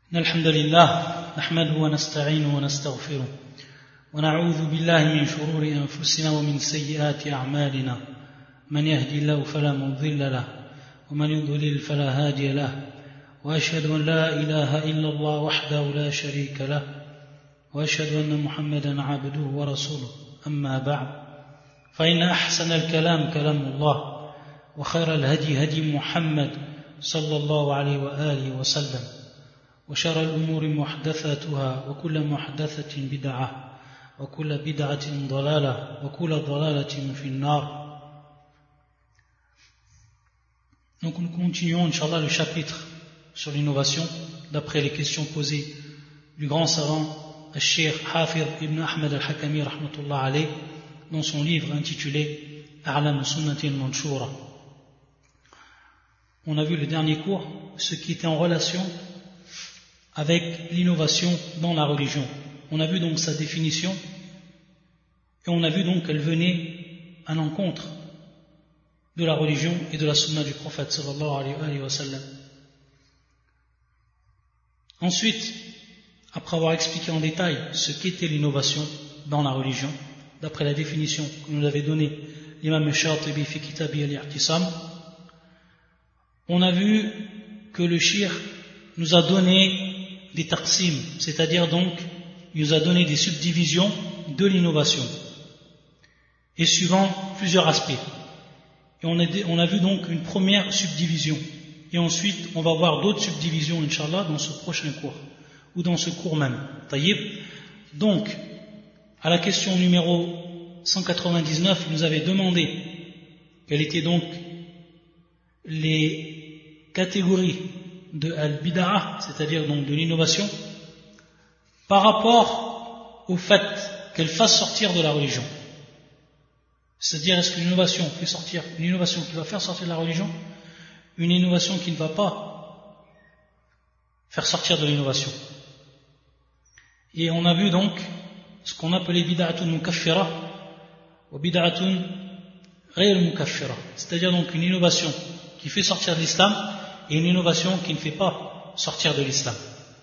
الحمد لله نحمده ونستعينه ونستغفره ونعوذ بالله من شرور أنفسنا ومن سيئات أعمالنا من يهدي الله فلا مضل له ومن يضلل فلا هادي له وأشهد أن لا إله إلا الله وحده لا شريك له وأشهد أن محمدا عبده ورسوله أما بعد فإن أحسن الكلام كلام الله وخير الهدي هدي محمد صلى الله عليه وآله وسلم وشر الأمور محدثاتها وكل محدثة بدعة وكل بدعة ضلالة وكل ضلالة في النار. Donc nous continuons, Inch'Allah, le chapitre sur l'innovation, d'après les questions posées du grand savant, Al-Sheikh Hafir ibn Ahmed al-Hakami, rahmatullah alayh, dans son livre intitulé A'lam Sunnati al-Manshura. On a vu le dernier cours, ce qui était en relation avec l'innovation dans la religion. On a vu donc sa définition et on a vu donc qu'elle venait à l'encontre de la religion et de la sunna du prophète sallallahu alayhi wa sallam. Ensuite, après avoir expliqué en détail ce qu'était l'innovation dans la religion, d'après la définition que nous avait donnée l'imam al-Shatibi fi kitabi al-I'tisam, on a vu que le shir nous a donné des taqsim, c'est-à-dire donc il nous a donné des subdivisions de l'innovation et suivant plusieurs aspects. Et on a vu donc une première subdivision et ensuite on va voir d'autres subdivisions Inch'Allah dans ce prochain cours ou dans ce cours même. Taïb. Donc à la question numéro 199, il nous avait demandé quelles étaient donc les catégories de al-bid'ah, c'est-à-dire donc de l'innovation, par rapport au fait qu'elle fasse sortir de la religion. C'est-à-dire, est-ce qu'une innovation fait sortir, une innovation qui va faire sortir de la religion, une innovation qui ne va pas faire sortir de l'innovation. Et on a vu donc ce qu'on appelait bid'atun mukaffira ou bid'atun ghayr mukaffira, c'est-à-dire donc une innovation qui fait sortir de l'islam et une innovation qui ne fait pas sortir de l'islam.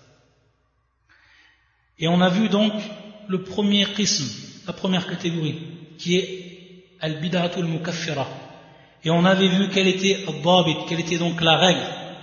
Et on a vu donc le premier qism, la première catégorie, qui est al-bid'atul mukaffira. Et on avait vu quelle était al-dabit, quelle était donc la règle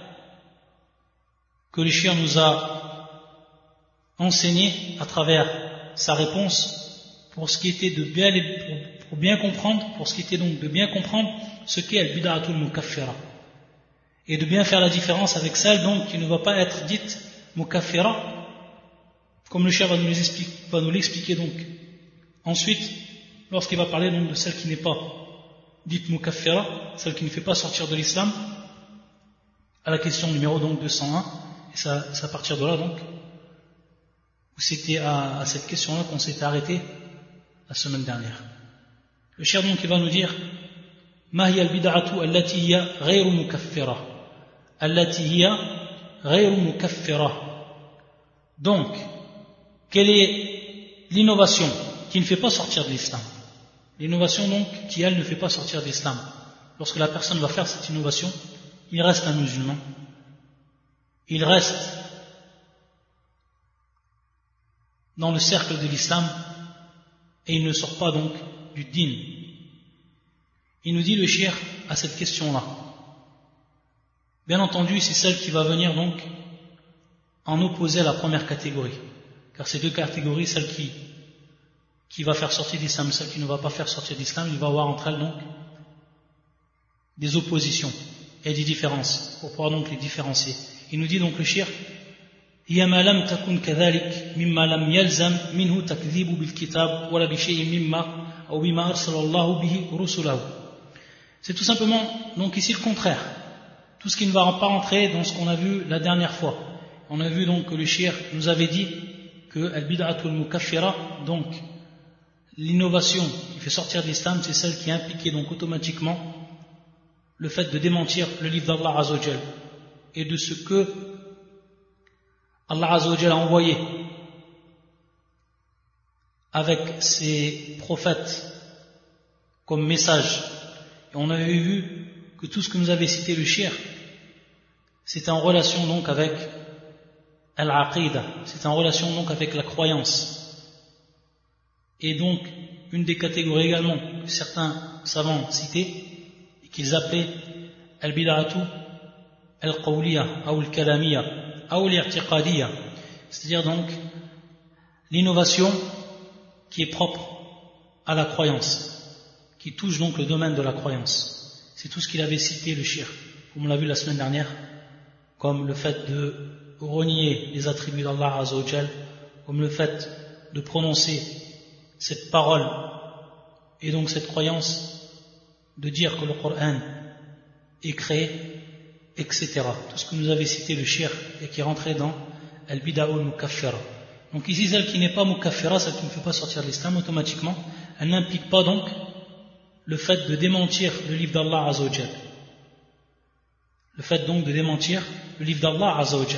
que le shir nous a enseignée à travers sa réponse pour ce qui était de bien, pour bien comprendre, pour ce qui était donc de bien comprendre ce qu'est al-bid'atul mukaffira. Et de bien faire la différence avec celle donc qui ne va pas être dite mukaffira, comme le cheikh va nous l'expliquer donc. Ensuite, lorsqu'il va parler donc de celle qui n'est pas dite mukaffira, celle qui ne fait pas sortir de l'islam, à la question numéro donc 201, et c'est à partir de là donc, où c'était à cette question-là qu'on s'était arrêté la semaine dernière. Le cheikh donc il va nous dire Ma hiya al-bid'atu allati hiya ghayru mukaffira. Donc, quelle est l'innovation qui ne fait pas sortir de l'islam? L'innovation donc qui elle ne fait pas sortir de l'islam. Lorsque la personne va faire cette innovation, il reste un musulman, il reste dans le cercle de l'islam et il ne sort pas donc du din. Il nous dit le cheikh à cette question-là. Bien entendu, c'est celle qui va venir donc en opposer à la première catégorie. Car ces deux catégories, celle qui va faire sortir d'islam, celle qui ne va pas faire sortir d'islam, il va y avoir entre elles donc des oppositions et des différences, pour pouvoir donc les différencier. Il nous dit donc le shir, هي ما لم تكن كذلك مما لم يلزم منه تكذيب بالكتاب ولا بشيء مما أو بما أرسل الله به رسله. C'est tout simplement donc ici le contraire. Tout ce qui ne va pas rentrer dans ce qu'on a vu la dernière fois. On a vu donc que le shir nous avait dit que al-bid'atul mukaffira, donc l'innovation qui fait sortir de l'islam, c'est celle qui impliquait donc automatiquement le fait de démentir le livre d'Allah Azza wa Jal et de ce que Allah Azza wa Jal a envoyé avec ses prophètes comme message. Et on avait vu que tout ce que nous avait cité le shir, c'était en relation donc avec al-aqida, c'est en relation donc avec la croyance. Et donc, une des catégories également que certains savants citaient, et qu'ils appelaient al-bid'atu al-qawliya, ou al-kalamiya, ou al-i'tiqadiya, c'est-à-dire donc l'innovation qui est propre à la croyance, qui touche donc le domaine de la croyance. C'est tout ce qu'il avait cité le shirk, comme on l'a vu la semaine dernière, comme le fait de renier les attributs d'Allah Azza wa Jal, comme le fait de prononcer cette parole et donc cette croyance, de dire que le Coran est créé, etc. Tout ce que nous avait cité le shirk et qui rentrait dans al-bid'a'u al-mukaffira. Donc ici, celle qui n'est pas mukaffira, celle qui ne fait pas sortir de l'islam automatiquement, elle n'implique pas donc le fait de démentir le livre d'Allah Azza wa Jal. Le fait donc de démentir le livre d'Allah Azza wa Jal.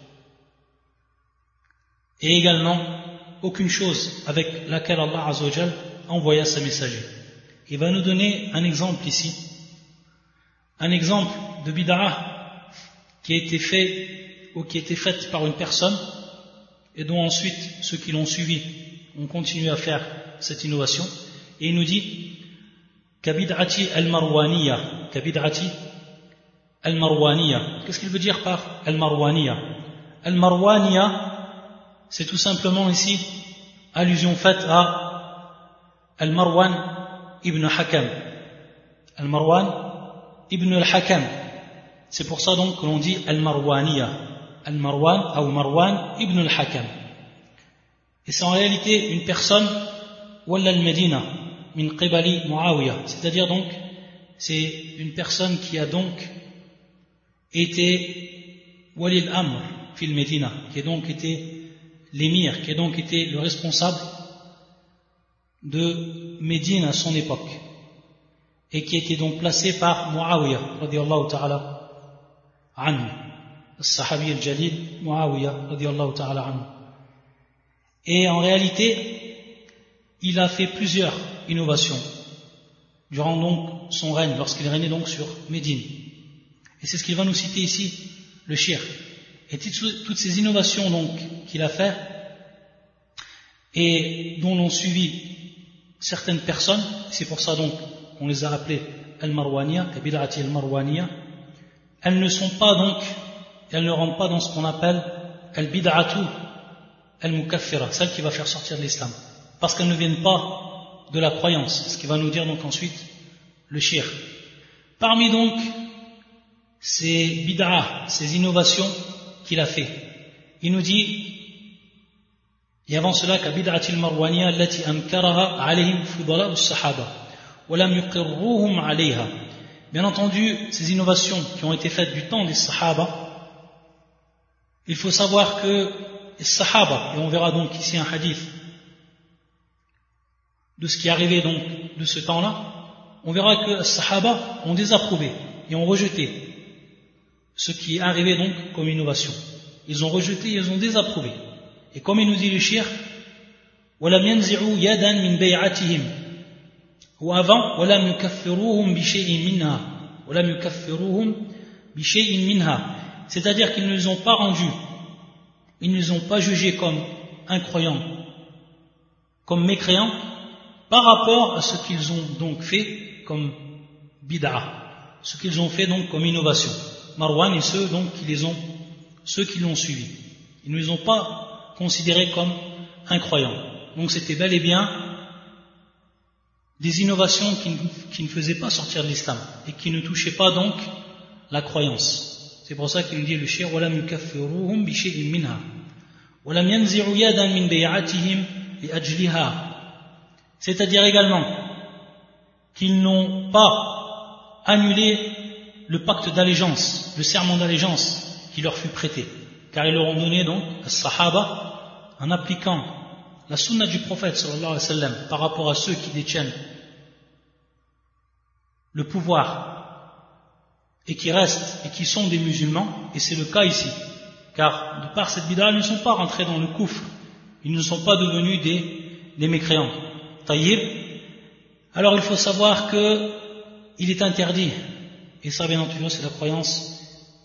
Et également, aucune chose avec laquelle Allah Azza wa Jal envoya ses messagers. Il va nous donner un exemple ici. Un exemple de bid'ah qui a été fait ou qui a été faite par une personne et dont ensuite ceux qui l'ont suivi ont continué à faire cette innovation. Et il nous dit kabid'ati al-marwaniya. Kabid'ati al-marwaniya. Qu'est-ce qu'il veut dire par al-marwaniya? Al-marwaniya, c'est tout simplement ici allusion faite à al-Marwan ibn Hakam. Al-Marwan ibn al-Hakam. C'est pour ça donc que l'on dit al-Marwaniya. Al-Marwan ou Marwan ibn al-Hakam. Et c'est en réalité une personne walla al-Medina min qibali Muawiya. C'est-à-dire donc c'est une personne qui a donc été wali al-Amr fil Medina, qui a donc été l'émir, qui a donc été le responsable de Médine à son époque et qui a été donc placé par Muawiya radiyallahu ta'ala anhu, al-Sahabi al-Jalil Muawiya radiyallahu ta'ala anhu. Et en réalité il a fait plusieurs innovations durant donc son règne, lorsqu'il régnait donc sur Médine, et c'est ce qu'il va nous citer ici, le shirk. Et toutes ces innovations donc qu'il a fait et dont l'ont suivi certaines personnes, c'est pour ça donc qu'on les a appelées al-Marwaniya, kabid'ati al-Marwaniya, elles ne sont pas donc, elles ne rentrent pas dans ce qu'on appelle al-bid'atu al-mukaffira, celle qui va faire sortir de l'islam, parce qu'elles ne viennent pas de la croyance, ce qui va nous dire donc ensuite le shirk. Parmi donc ces bid'ah, ces innovations qu'il a fait, il nous dit, et avant cela, kabid'ati al-marwaniya allati ankaraha alayhim fudala as-sahaba wa lam yuqirruhum alayha. Bien entendu, ces innovations qui ont été faites du temps des sahaba, il faut savoir que les sahaba, et on verra donc ici un hadith de ce qui est arrivé donc de ce temps-là, on verra que les sahaba ont désapprouvé et ont rejeté ce qui est arrivé donc comme innovation. Ils ont rejeté, ils ont désapprouvé. Et comme il nous dit le shirk, وَلَمْ يَنْزِعُوا يَدًا مِنْ بَيْعَتِهِمْ, ou avant, وَلَمْ يُكَفِّرُوهُمْ بِشَيْءٍ مِنْهَا, وَلَمْ يُكَفِّرُوهُمْ بِشَيْءٍ مِنْهَا, c'est-à-dire qu'ils ne les ont pas rendus, ils ne les ont pas jugés comme incroyants, comme mécréants, par rapport à ce qu'ils ont donc fait comme bid'ah, ce qu'ils ont fait donc comme innovation. Marwan et ceux donc ceux qui l'ont suivi, ils ne les ont pas considérés comme incroyants. Donc c'était bel et bien des innovations qui ne faisaient pas sortir de l'islam et qui ne touchaient pas donc la croyance. C'est pour ça qu'il nous dit le shirk, وَلَمْ يُكَفِّرُوهُمْ بِشَيْءٍ مِنْهَا وَلَمْ يَنْزِعُوا يَدًا مِنْ بَيْعَتِهِمْ لِأَجْلِهَا, c'est-à-dire également qu'ils n'ont pas annulé le pacte d'allégeance, le serment d'allégeance qui leur fut prêté, car ils leur ont donné donc à Sahaba, en appliquant la sunna du prophète sallallahu alayhi wa sallam par rapport à ceux qui détiennent le pouvoir et qui restent et qui sont des musulmans, et c'est le cas ici, car de par cette bid'a, ils ne sont pas rentrés dans le kufr, ils ne sont pas devenus des mécréants. Taïb. Alors il faut savoir que il est interdit, et ça bien entendu c'est la croyance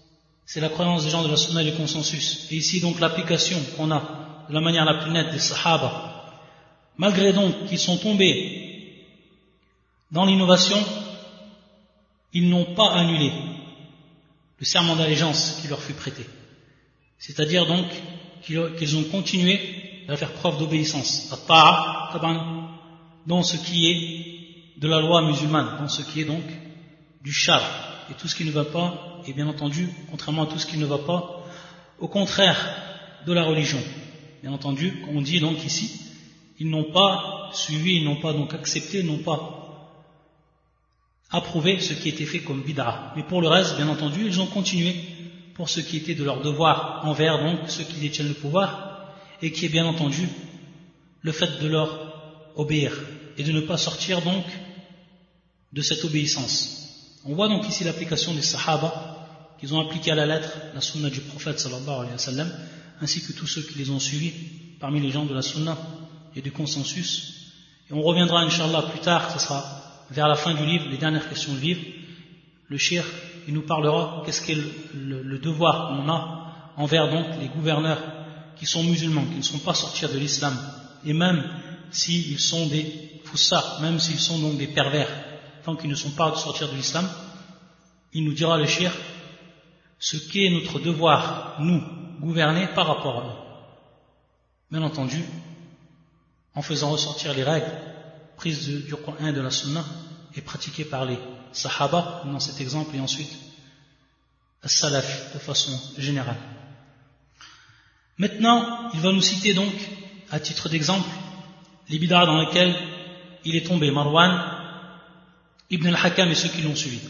c'est la croyance des gens de la sunna et du consensus. Et ici donc l'application qu'on a de la manière la plus nette des sahaba, malgré donc qu'ils sont tombés dans l'innovation, ils n'ont pas annulé le serment d'allégeance qui leur fut prêté. C'est-à-dire donc qu'ils ont continué à faire preuve d'obéissance, dans ce qui est de la loi musulmane, dans ce qui est donc du shar, et tout ce qui ne va pas, et bien entendu, contrairement à tout ce qui ne va pas, au contraire de la religion. Bien entendu, comme on dit donc ici, ils n'ont pas suivi, ils n'ont pas donc accepté, ils n'ont pas approuvé ce qui était fait comme bid'a. Mais pour le reste, bien entendu, ils ont continué pour ce qui était de leur devoir envers donc ceux qui détiennent le pouvoir, et qui est bien entendu le fait de leur obéir et de ne pas sortir donc de cette obéissance. On voit donc ici l'application des sahaba qu'ils ont appliqué à la lettre la sunna du prophète sallallahu alayhi wa sallam, ainsi que tous ceux qui les ont suivis parmi les gens de la sunna et du consensus. Et on reviendra inch'Allah plus tard, ce sera vers la fin du livre, les dernières questions du livre. Le cheikh, il nous parlera qu'est-ce qu'est le devoir qu'on a envers donc les gouverneurs qui sont musulmans, qui ne sont pas sortis de l'islam, et même s'ils sont des foussards, même s'ils sont donc des pervers, tant qu'ils ne sont pas sortis de l'islam, il nous dira le cheikh ce qu'est notre devoir, nous, gouverner par rapport à eux. Bien entendu, en faisant ressortir les règles prises du Coran et de la Sunna et pratiquées par les Sahaba, dans cet exemple, et ensuite as-Salaf de façon générale. Maintenant, il va nous citer donc, à titre d'exemple, les bid'ah dans lesquels il est tombé, Marwan, Ibn al-Hakam et ceux qui l'ont suivi.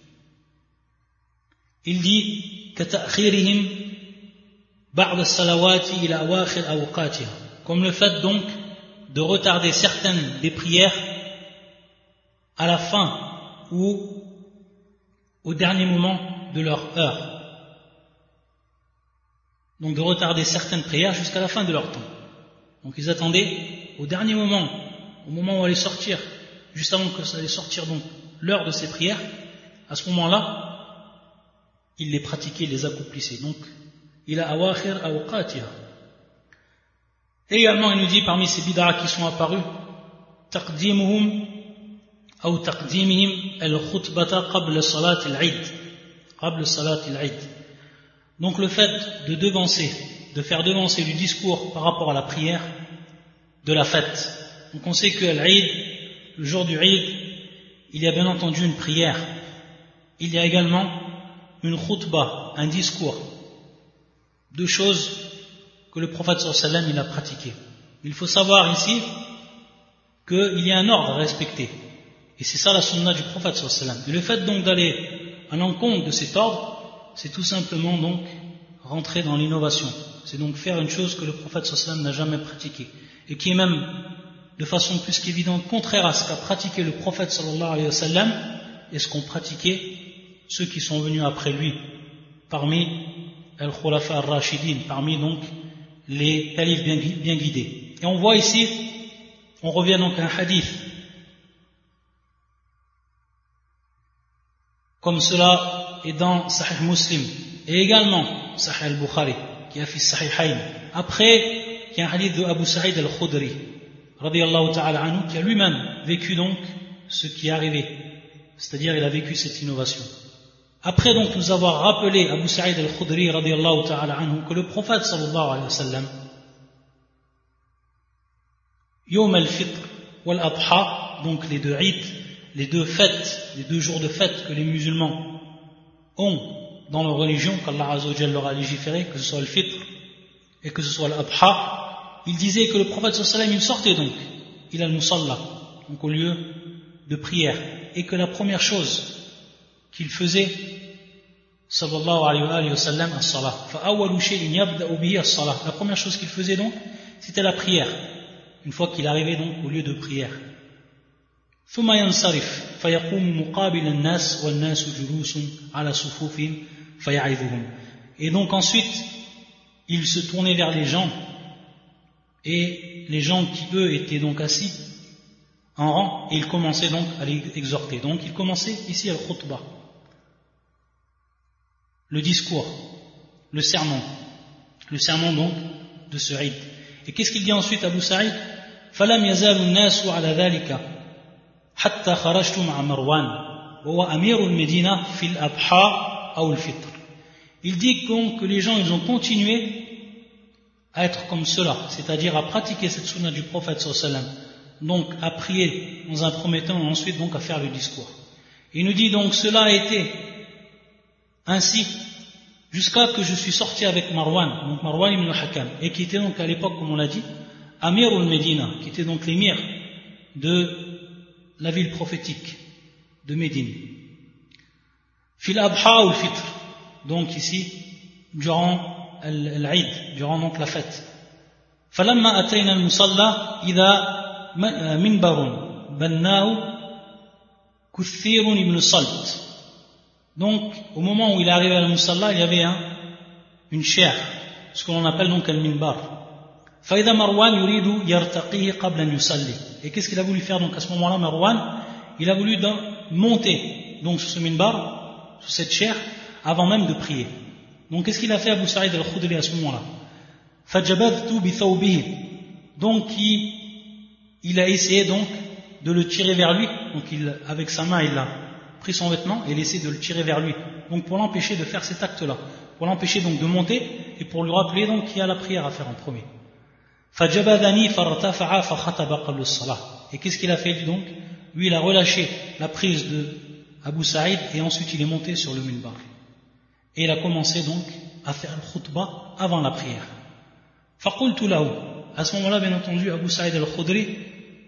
Il dit كَتَأْخِيرِهِمْ بَعْضَ الصَّلَوَاتِ إِلَى أَوَاخِرِ أَوْقَاتِهَا, comme le fait donc de retarder certaines des prières à la fin ou au dernier moment de leur heure. Donc de retarder certaines prières jusqu'à la fin de leur temps. Donc ils attendaient au dernier moment, au moment où allait sortir, juste avant que ça allait sortir donc l'heure de ces prières, à ce moment-là, ils les pratiquaient, ils les accomplissaient. Donc, il a awakhir awqatiha. Et également, il nous dit parmi ces bid'ah qui sont apparus, taqdimuhum ou taqdimihim al-khutbata qabla salat al-Eid. Qabla salat al-Eid. Donc le fait de devancer, de faire devancer le discours par rapport à la prière de la fête. Donc on sait que l'Eid, le jour du Eid, il y a bien entendu une prière. Il y a également une khutbah, un discours. Deux choses que le prophète sallallahu alayhi wa sallam il a pratiquées. Il faut savoir ici qu'il y a un ordre à respecter. Et c'est ça la sunna du prophète sallallahu alayhi wa sallam. Et le fait donc d'aller à l'encontre de cet ordre, c'est tout simplement donc rentrer dans l'innovation. C'est donc faire une chose que le prophète sallallahu alayhi wa sallam n'a jamais pratiquée. Et qui est même de façon plus qu'évidente contraire à ce qu'a pratiqué le prophète sallallahu alayhi wa sallam et ce qu'ont pratiqué ceux qui sont venus après lui, parmi al-Khulafa al-Rashidin, parmi donc les califes bien guidés. Et on voit ici, on revient donc à un hadith, comme cela est dans Sahih Muslim, et également Sahih al-Bukhari, qui a fait Sahihayn. Après, il y a un hadith de Abu Sa'id al-Khudri, radiyallahu ta'ala anhu, qui a lui-même vécu donc ce qui est arrivé, c'est-à-dire il a vécu cette innovation. Après donc nous avoir rappelé Abu Sa'id al-Khudri radiyallahu ta'ala anhu que le prophète sallallahu alayhi wa sallam Yawm al-Fitr wal-Adha, donc les deux Eid, les deux fêtes, les deux jours de fête que les musulmans ont dans leur religion, qu'Allah Azza wa Jalla leur a légiféré, que ce soit le Fitr et que ce soit l'Adha, il disait que le prophète sallallahu alayhi wa sallam il sortait donc, il a le musalla, donc au lieu de prière, et que la première chose qu'il faisait sallallahu alayhi wa sallam as-salah. Fa'awwalu shay'in yabda'u bihi as-salah. La première chose qu'il faisait donc, c'était la prière. Une fois qu'il arrivait donc au lieu de prière. Thumma yansarif fayaqumu muqabil an-nas wan-nasu julusun ala sufufihim faya'idhuhum. Et donc ensuite, il se tournait vers les gens et les gens qui eux étaient donc assis en rang et il commençait donc à les exhorter. Donc il commençait ici al-khutbah, le discours. le serment donc de ce Eid. Et qu'est-ce qu'il dit ensuite Abu Saïd? فَلَمْ يَزَالُ النَّاسُ عَلَى ذَلِكَ حَتَّى خَرَجْتُ مَعَ مَرْوَانَ وهو أمير المدينة في الأضحى أو الفطر. Il dit donc que les gens ils ont continué à être comme cela, c'est-à-dire à pratiquer cette sunna du prophète sallallahu alayhi wa sallam, donc à prier dans un premier temps et ensuite donc à faire le discours. Il nous dit donc cela a été ainsi jusqu'à que je suis sorti avec Marwan, donc Marwan ibn al-Hakam, et qui était donc à l'époque, comme on l'a dit, Amir al-Médina, qui était donc l'émir de la ville prophétique de Médine. Fil Abha ou Fitr, donc ici, durant l'Aïd, durant donc la fête. فلما أتينا المصلى إذا منبر بناه كثير بن صلت. Donc, au moment où il est arrivé à al-Musalla, il y avait une chaire, ce que l'on appelle donc al-minbar. فإذا مروان يريد يرتقيه قبل أن يصلي. Et qu'est-ce qu'il a voulu faire donc à ce moment-là, Marwan? Il a voulu monter donc sur ce minbar, sur cette chaire, avant même de prier. Donc qu'est-ce qu'il a fait Abu Sa'id al-Khudri à ce moment-là? فَجَبَذْتُ بِثَوْبِهِ. Donc il a essayé donc de le tirer vers lui. Donc avec sa main il a pris son vêtement et il essaie de le tirer vers lui. Donc pour l'empêcher de faire cet acte-là, pour l'empêcher donc de monter et pour lui rappeler donc qu'il y a la prière à faire en premier. فَجَبَذَنِي فَارْتَفَعَ فَخَطَبَ قَبْلَ الصَّلَاةِ. Et qu'est-ce qu'il a fait donc? Lui il a relâché la prise de Abu Sa'id et ensuite il est monté sur le minbar. Et il a commencé donc à faire le khutbah avant la prière. فَقُلْتُ لَهُ. À ce moment-là, bien entendu, Abu Sa'id al-Khudri,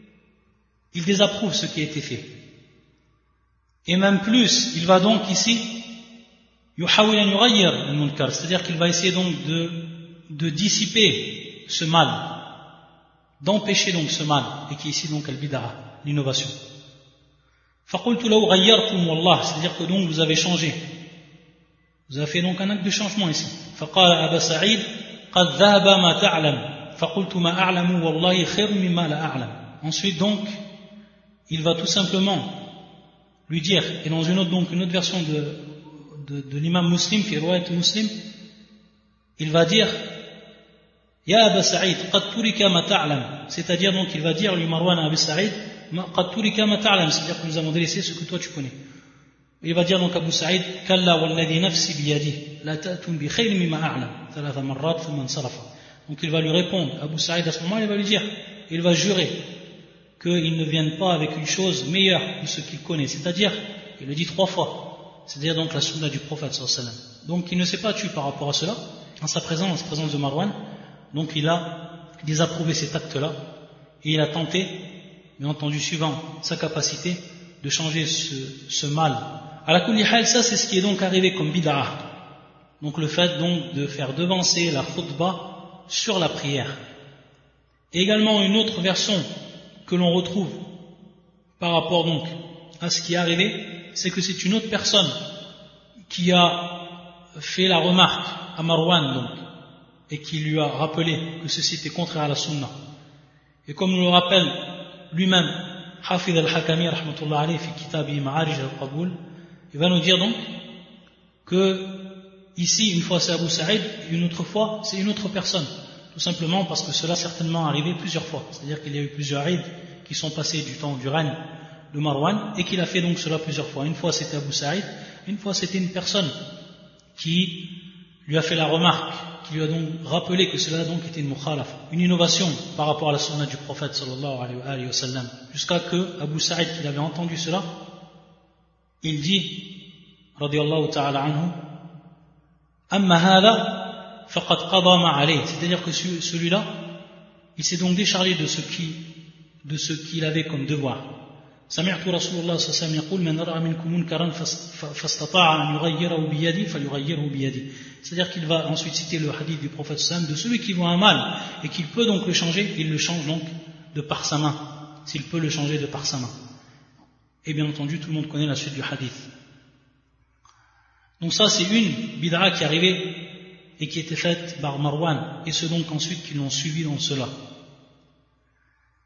il désapprouve ce qui a été fait. Et même plus, il va donc ici, يُحَاوِلَ أَنْ يُغَيِّرَ الْمُنْكَرَ, c'est-à-dire qu'il va essayer donc de dissiper ce mal, d'empêcher donc ce mal, et qui est ici donc al-bid'a, l'innovation. فَقُلْتُ لَهُ غَيَّرْتُمْ وَاللَّهِ, c'est-à-dire que donc vous avez changé. Vous avez fait donc un acte de changement ici. فقال أبا سعيد قد ذهب ما تعلم فقلت ما أعلم والله خير مما لا أعلم. Ensuite donc il va tout simplement lui dire, et dans une autre version de l'imam Muslim, في رواية Muslim, il va dire يا أبا سعيد قد ترك ما تعلم, c'est-à-dire donc il va dire lui Marwan à Abu Sa'id قد ترك ما تعلم, c'est-à-dire que nous avons délaissé ce que toi tu connais. Il va dire donc Abu Sa'id كلا والذي نفسي بيده لا تأتون بخير مما أعلم ثلاث مرات ثم انصرف. Donc il va lui répondre, Abu Sa'id à ce moment il va lui dire, il va jurer qu'ils ne viennent pas avec une chose meilleure que ce qu'il connaît, c'est-à-dire il le dit 3 fois, c'est-à-dire donc la sunna du prophète sallallahu alayhi wa sallam. Donc il ne s'est pas tué par rapport à cela en sa présence de Marwan. Donc il a désapprouvé cet acte-là et il a tenté, bien entendu suivant sa capacité, de changer ce mal. À la kulli hal, ça c'est ce qui est donc arrivé comme bid'a. Donc le fait donc de faire devancer la khutbah sur la prière. Et également une autre version que l'on retrouve par rapport donc à ce qui est arrivé, c'est que c'est une autre personne qui a fait la remarque à Marwan donc, et qui lui a rappelé que ceci était contraire à la sunna. Et comme nous le rappelle lui-même Hafid al-Hakami rahmatullah alayhi fi kitabi Ma'arij al-Qaboul, il va nous dire donc que ici une fois c'est Abu Sa'id, une autre fois c'est une autre personne, tout simplement parce que cela a certainement arrivé plusieurs fois, c'est-à-dire qu'il y a eu plusieurs Eid qui sont passés du temps du règne de Marwan et qu'il a fait donc cela plusieurs fois. Une fois c'était Abu Sa'id, une fois c'était une personne qui lui a fait la remarque, qui lui a donc rappelé que cela donc était une mukhalaf, une innovation par rapport à la sunna du prophète sallallahu alayhi wa sallam, jusqu'à que Abu Sa'id, qui avait entendu cela, il dit radiyallahu ta'ala anhu amma hadha faqad qada ma alayhi, c'est-à-dire que celui-là il s'est donc déchargé de ce qu'il avait comme devoir. سمعت رسول الله صلى الله عليه وسلم يقول من رأى منكم منكرا فاستطاع أن يغيره بيده فليغيره بيده. C'est-à-dire qu'il va ensuite citer le hadith du prophète sallallahu alayhi wa sallam de celui qui voit un mal et qu'il peut donc le changer, il le change donc de par sa main, s'il peut le changer de par sa main. Et bien entendu tout le monde connaît la suite du hadith. Donc ça c'est une bid'a qui est arrivée et qui était faite par Marwan et ceux donc ensuite qui l'ont suivi dans cela.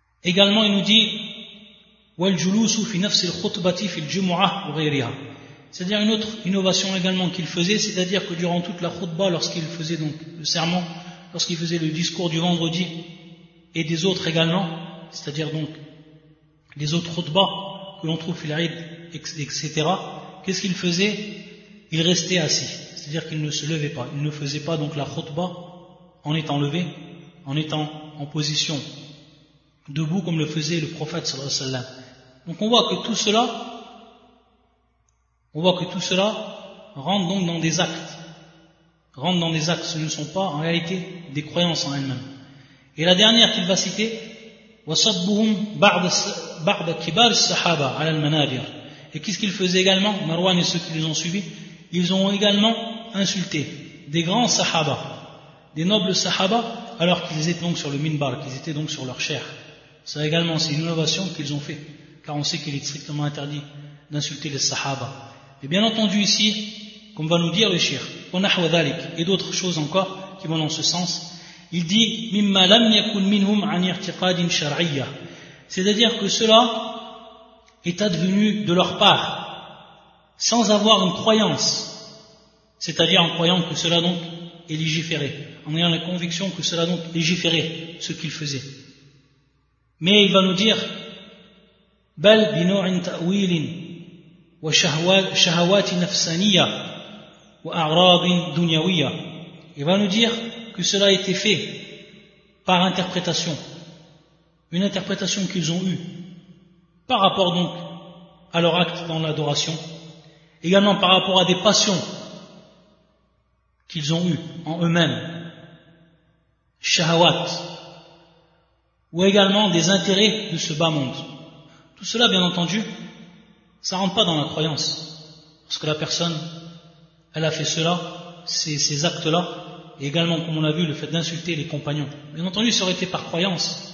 Également il nous dit والجلوس في نفس الخطبة في الجمعة وغيرها, C'est-à-dire une autre innovation également qu'il faisait, c'est-à-dire que durant toute la khutbah, lorsqu'il faisait donc le sermon, lorsqu'il faisait le discours du vendredi et des autres également, c'est-à-dire donc les autres khutbahs que l'on trouve fil Eid, etc., qu'est-ce qu'il faisait? Il restait assis, c'est-à-dire qu'il ne se levait pas, il ne faisait pas donc la khutbah en étant levé, en étant en position debout comme le faisait le prophète sallallahu alayhi wa sallam. Donc on voit que tout cela rentre donc dans des actes. Ce ne sont pas en réalité des croyances en elles-mêmes. Et la dernière qu'il va citer, وَصَبُّهُمْ بَعْدَ كِبَارِ السَّحَابَةِ عَلَى الْمَنَابِرِ. Et qu'est-ce qu'ils faisaient également? Marwan et ceux qui les ont suivis, ils ont également insulté des grands sahaba, des nobles sahaba, alors qu'ils étaient donc sur le minbar, qu'ils étaient donc sur leur chair. Ça également, c'est une innovation qu'ils ont fait, car on sait qu'il est strictement interdit d'insulter les sahaba. Et bien entendu ici, comme va nous dire le shir, et d'autres choses encore qui vont dans ce sens, il dit mimma lam yakun minhum an i'tiqadin shar'iyya, c'est-à-dire que cela est advenu de leur part sans avoir une croyance, c'est-à-dire en croyant que cela donc est légiféré, en ayant la conviction que cela donc légiférait ce qu'ils faisaient. Mais il va nous dire bal binu'in ta'wilin wa shahawati nafsaniyya wa a'rabin dunyawiyya. Il va nous dire que cela a été fait par interprétation, une interprétation qu'ils ont eue par rapport donc à leur acte dans l'adoration, également par rapport à des passions qu'ils ont eues en eux-mêmes, shahawat, ou également des intérêts de ce bas monde. Tout cela, bien entendu, ça ne rentre pas dans la croyance, parce que la personne, elle a fait cela, ces actes-là, et également, comme on l'a vu, le fait d'insulter les compagnons. Bien entendu, ça aurait été par croyance,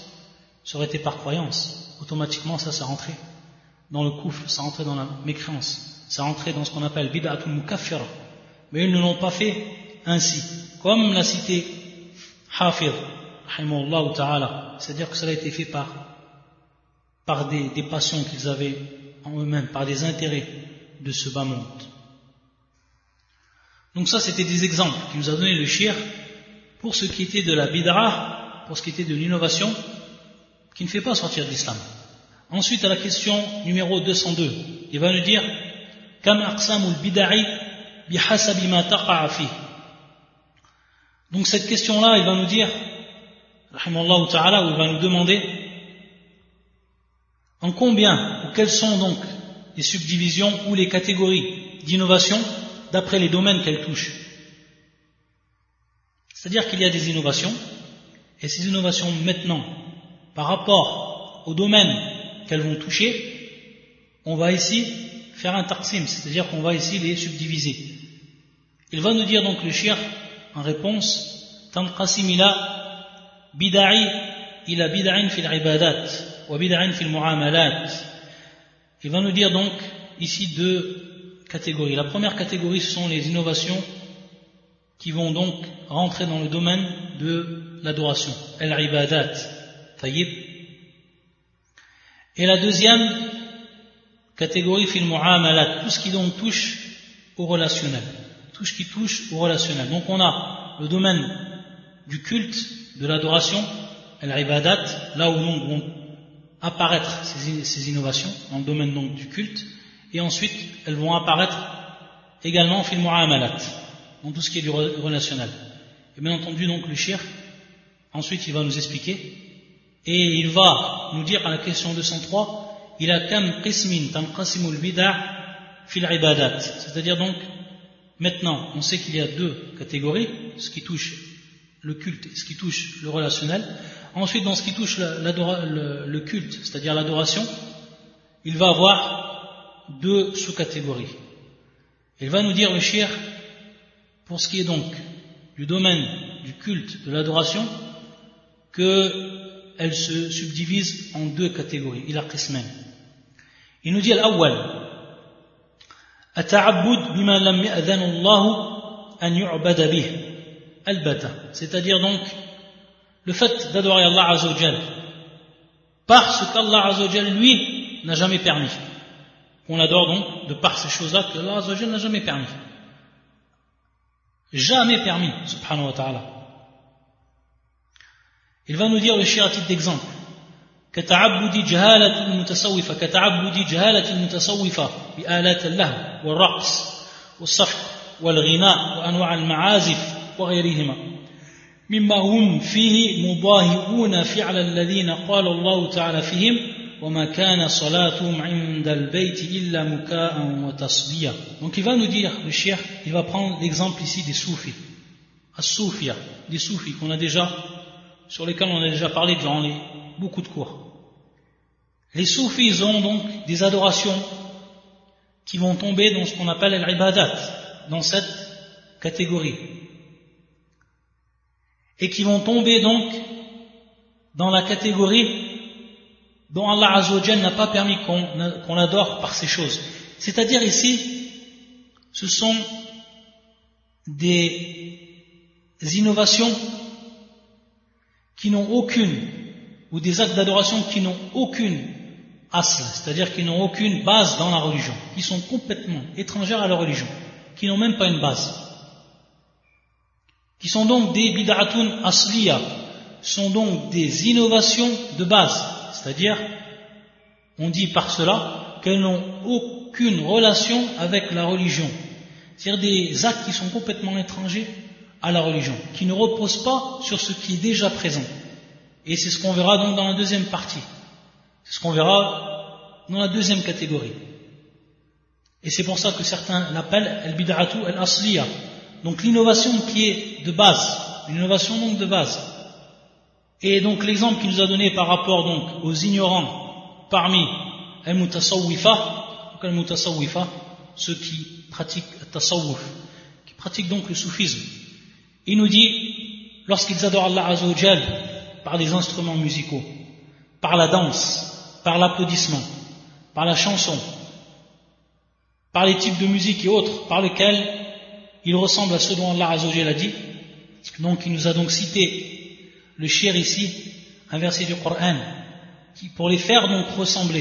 automatiquement ça rentrait dans le kufr, ça rentrait dans la mécréance, ça rentrait dans ce qu'on appelle bid'atul mukaffira. Mais ils ne l'ont pas fait ainsi, comme l'a cité Hafid, rahimahullah ta'ala, c'est-à-dire que ça a été fait par des passions qu'ils avaient en eux-mêmes, par des intérêts de ce bas monde. Donc ça, c'était des exemples qu'il nous a donné le shir pour ce qui était de la bid'a, pour ce qui était de l'innovation, qui ne fait pas sortir de l'islam. Ensuite, à la question numéro 202, il va nous dire Kam aqsamul bid'i bihasabi ma taqa'a fi. Donc cette question-là, il va nous dire, rahimahullah ta'ala, où il va nous demander en combien, ou quelles sont donc les subdivisions ou les catégories d'innovation d'après les domaines qu'elles touchent. C'est-à-dire qu'il y a des innovations, et ces innovations maintenant, par rapport aux domaines qu'elles vont toucher, on va ici faire un taqsim, c'est-à-dire qu'on va ici les subdiviser. Il va nous dire donc le shir en réponse, tanqasim ila bid'i ila bid'in fil ibadat wa bid'in fil mu'amalat. Il va nous dire donc ici deux catégories. La première catégorie, ce sont les innovations qui vont donc rentrer dans le domaine de l'adoration, al-ibadat, tayyib. Et la deuxième catégorie, fil mu'amalat, tout ce qui donc touche au relationnel. Tout ce qui touche au relationnel. Donc on a le domaine du culte, de l'adoration, al-ibadat, là où donc vont apparaître ces innovations, dans le domaine donc du culte, et ensuite elles vont apparaître également fil mu'amalat, dans tout ce qui est du relationnel. Et bien entendu donc le shir, ensuite il va nous expliquer, et il va nous dire à la question 203, il a kam qismin tanqasimul bid'a fil ibadat, c'est-à-dire donc maintenant on sait qu'il y a deux catégories, ce qui touche le culte et ce qui touche le relationnel. Ensuite dans ce qui touche le culte, c'est-à-dire l'adoration, il va avoir deux sous-catégories. Il va nous dire le shir, pour ce qui est donc du domaine du culte, de l'adoration, qu'elle se subdivise en deux catégories. Il a qismain. Il nous dit al-awwal at-ta'abbud bima lam ya'dhanu Allah an yu'bada bih al-bata, c'est-à-dire donc le fait d'adorer Allah Azza wa Jal par ce qu'Allah Azza wa Jal lui n'a jamais permis. qu'on adore donc de par ces choses-là que Allah Azza wa Jalla n'a jamais permis. Jamais permis, subhanahu wa ta'ala. Il va nous dire le shir à titre d'exemple. كتعبد جهالة المتصوفة بآلات اللهو والرقص والصفق والغناء وأنواع المعازف وغيرهما مما هم فيه مضاهئون فعل الذين قال الله تعالى فيهم وما كان صلاتهم عند البيت إلا مكاء وتصديا. Donc il va nous dire, le shir, il va prendre l'exemple ici des soufis, as-soufia, des soufis sur lesquels on a déjà parlé durant beaucoup de cours. Les soufis, ils ont donc des adorations qui vont tomber dans ce qu'on appelle al-ibadat, dans cette catégorie. Et qui vont tomber donc dans la catégorie dont Allah Azza wa Jalla n'a pas permis qu'on adore par ces choses. C'est-à-dire ici, ce sont des innovations qui n'ont aucune, ou des actes d'adoration qui n'ont aucune asl, c'est-à-dire qui n'ont aucune base dans la religion, qui sont complètement étrangères à la religion, qui n'ont même pas une base, qui sont donc des bid'atun asliya, sont donc des innovations de base, c'est-à-dire, on dit par cela qu'elles n'ont aucune relation avec la religion, c'est-à-dire des actes qui sont complètement étrangers à la religion, qui ne reposent pas sur ce qui est déjà présent. Et c'est ce qu'on verra donc dans la deuxième partie. C'est ce qu'on verra dans la deuxième catégorie. Et c'est pour ça que certains l'appellent al-bid'atu al-asliya. Donc l'innovation qui est de base. L'innovation donc de base. Et donc l'exemple qu'il nous a donné par rapport donc aux ignorants parmi al-mutasawwifa, donc al-mutasawwifa, ceux qui pratiquent al-tasawwuf, qui pratiquent donc le soufisme. Il nous dit, lorsqu'ils adorent Allah Azza wa Jalla par des instruments musicaux, par la danse, par l'applaudissement, par la chanson, par les types de musique et autres par lesquels ils ressemblent à ceux dont Allah Azza wa Jalla a dit. Donc il nous a donc cité le shir ici, un verset du Coran, qui, pour les faire donc ressembler,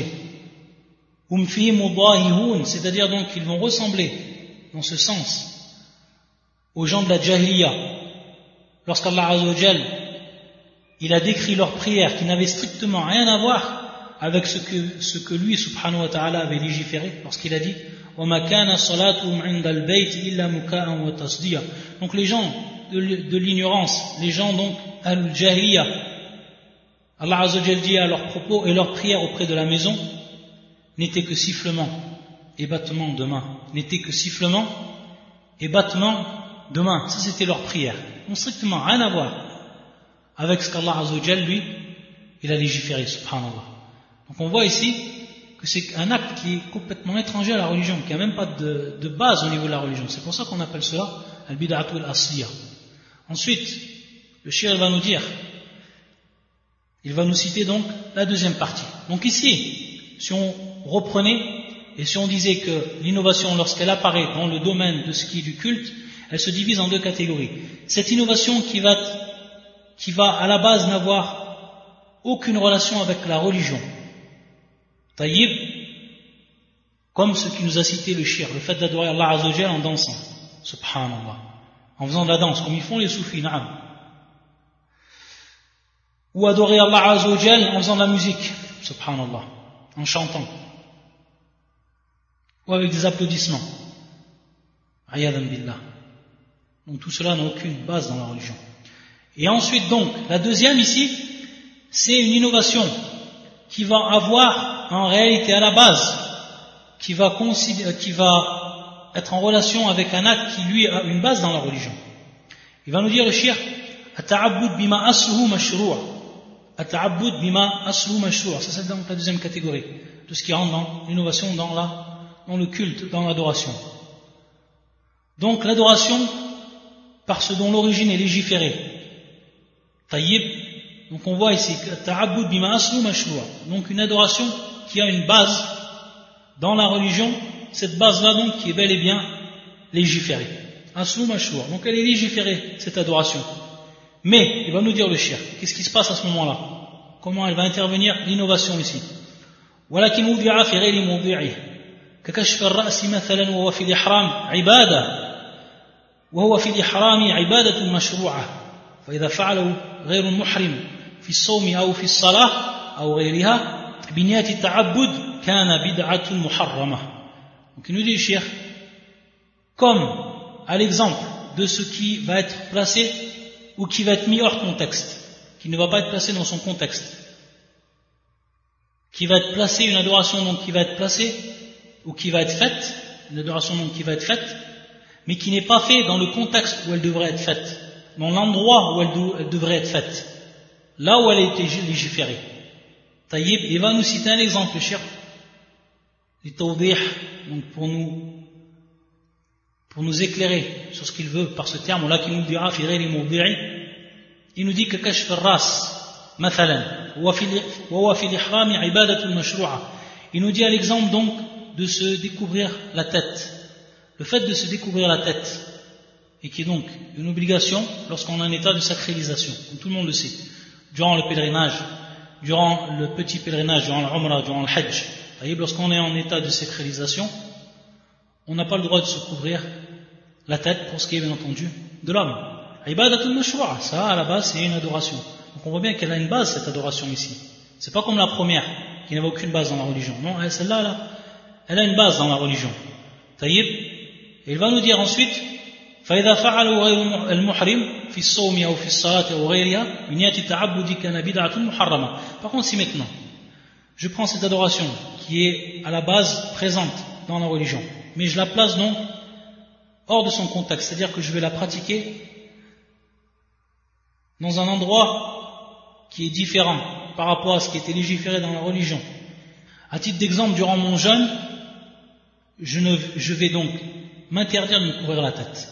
c'est-à-dire donc qu'ils vont ressembler dans ce sens aux gens de la Jahiliya, lorsqu'Allah Azza wa Jalla il a décrit leurs prières qui n'avaient strictement rien à voir avec ce que lui subhanahu wa ta'ala avait légiféré lorsqu'il a dit وَمَا كَانَ صَلَاتُهُمْ عِنْدَ الْبَيْتِ إِلَّا مُكَاءً وَتَصْدِيًا. Donc les gens de l'ignorance, les gens donc al-Jahiliya, Allah Azza wa Jalla dit à leurs propos et leurs prières auprès de la maison n'étaient que sifflements et battements de mains, n'étaient que sifflements et battements de mains. Ça c'était leur prière, n'ont strictement rien à voir avec ce qu'Allah Azza wa Jalla lui il a légiféré, subhanallah. Donc on voit ici que c'est un acte qui est complètement étranger à la religion, qui n'a même pas de base au niveau de la religion. C'est pour ça qu'on appelle cela al-bid'atu al-asliya. Ensuite, le shir va nous dire, il va nous citer donc la deuxième partie. Donc ici, si on reprenait et si on disait que l'innovation, lorsqu'elle apparaît dans le domaine de ce qui est du culte, elle se divise en deux catégories. Cette innovation qui va à la base n'avoir aucune relation avec la religion. Taïb, comme ce qui nous a cité le shir, le fait d'adorer Allah Azza wa Jalla en dansant, subhanallah, en faisant de la danse, comme ils font les soufis, na'am. Ou adorer Allah Azza wa Jalla en faisant de la musique, subhanallah, en chantant, ou avec des applaudissements, ayadan billah. Donc tout cela n'a aucune base dans la religion. Et ensuite donc, la deuxième ici, c'est une innovation qui va avoir en réalité à la base, qui va être en relation avec un acte qui lui a une base dans la religion. Il va nous dire le shir, at-ta'abbud bima asluhu mashru'. At-ta'abbud bima asluhu mashru'. Ça c'est donc la deuxième catégorie de ce qui rentre dans l'innovation, dans le culte, dans l'adoration. Donc l'adoration par ce dont l'origine est légiférée. Taïb, donc on voit ici ta'abbud bima aslu mashru', donc une adoration qui a une base dans la religion, cette base-là donc qui est bel et bien légiférée. Aslu mashru', donc elle est légiférée cette adoration. Mais il va nous dire le shir, qu'est-ce qui se passe à ce moment-là? Comment elle va intervenir l'innovation ici? Walakin wudi'a fi ghayri mawdi'ihi ككشف الرأس مثلا وهو في الإحرام عبادة مشروعة فإذا فعله غير المحرم في الصوم أو في الصلاة أو غيرها بنية التعبد كان بدعة محرمة. Donc il nous dit le cheikh, comme à l'exemple de ce qui va être placé ou qui va être mis hors contexte, qui ne va pas être placé dans son contexte, qui va être placé, une adoration donc qui va être placée ou qui va être faite, une adoration donc qui va être faite, mais qui n'est pas faite dans le contexte où elle devrait être faite, dans l'endroit où elle devrait être faite, là où elle a été légiférée. Taïb, il va nous citer un exemple, le cheikh, donc pour nous éclairer sur ce qu'il veut par ce terme là, qui nous dira il nous dit que kashf al-ras mathalan wa fi al-ihram ibadatul mashru'a. Il nous dit à l'exemple donc de se découvrir la tête, le fait de se découvrir la tête, et qui est donc une obligation lorsqu'on est en état de sacralisation, comme tout le monde le sait, durant le pèlerinage, durant le petit pèlerinage, durant l'umrah, durant le hajj. Lorsqu'on est en état de sacralisation, on n'a pas le droit de se couvrir la tête pour ce qui est bien entendu de l'homme. Ibadatul mashru'a, ça à la base c'est une adoration. Donc on voit bien qu'elle a une base cette adoration ici. C'est pas comme la première qui n'avait aucune base dans la religion. Non, celle-là là, elle a une base dans la religion. Taïb, et il va nous dire ensuite فإذا فعلوا غير المحرم في الصوم أو في الصلاة أو غيرها بنية التعبد كان بدعة محرمة. Par contre, si maintenant je prends cette adoration qui est à la base présente dans la religion, mais je la place donc hors de son contexte, c'est-à-dire que je vais la pratiquer dans un endroit qui est différent par rapport à ce qui était légiféré dans la religion. À titre d'exemple, durant mon jeûne, je vais donc m'interdire de me couvrir la tête.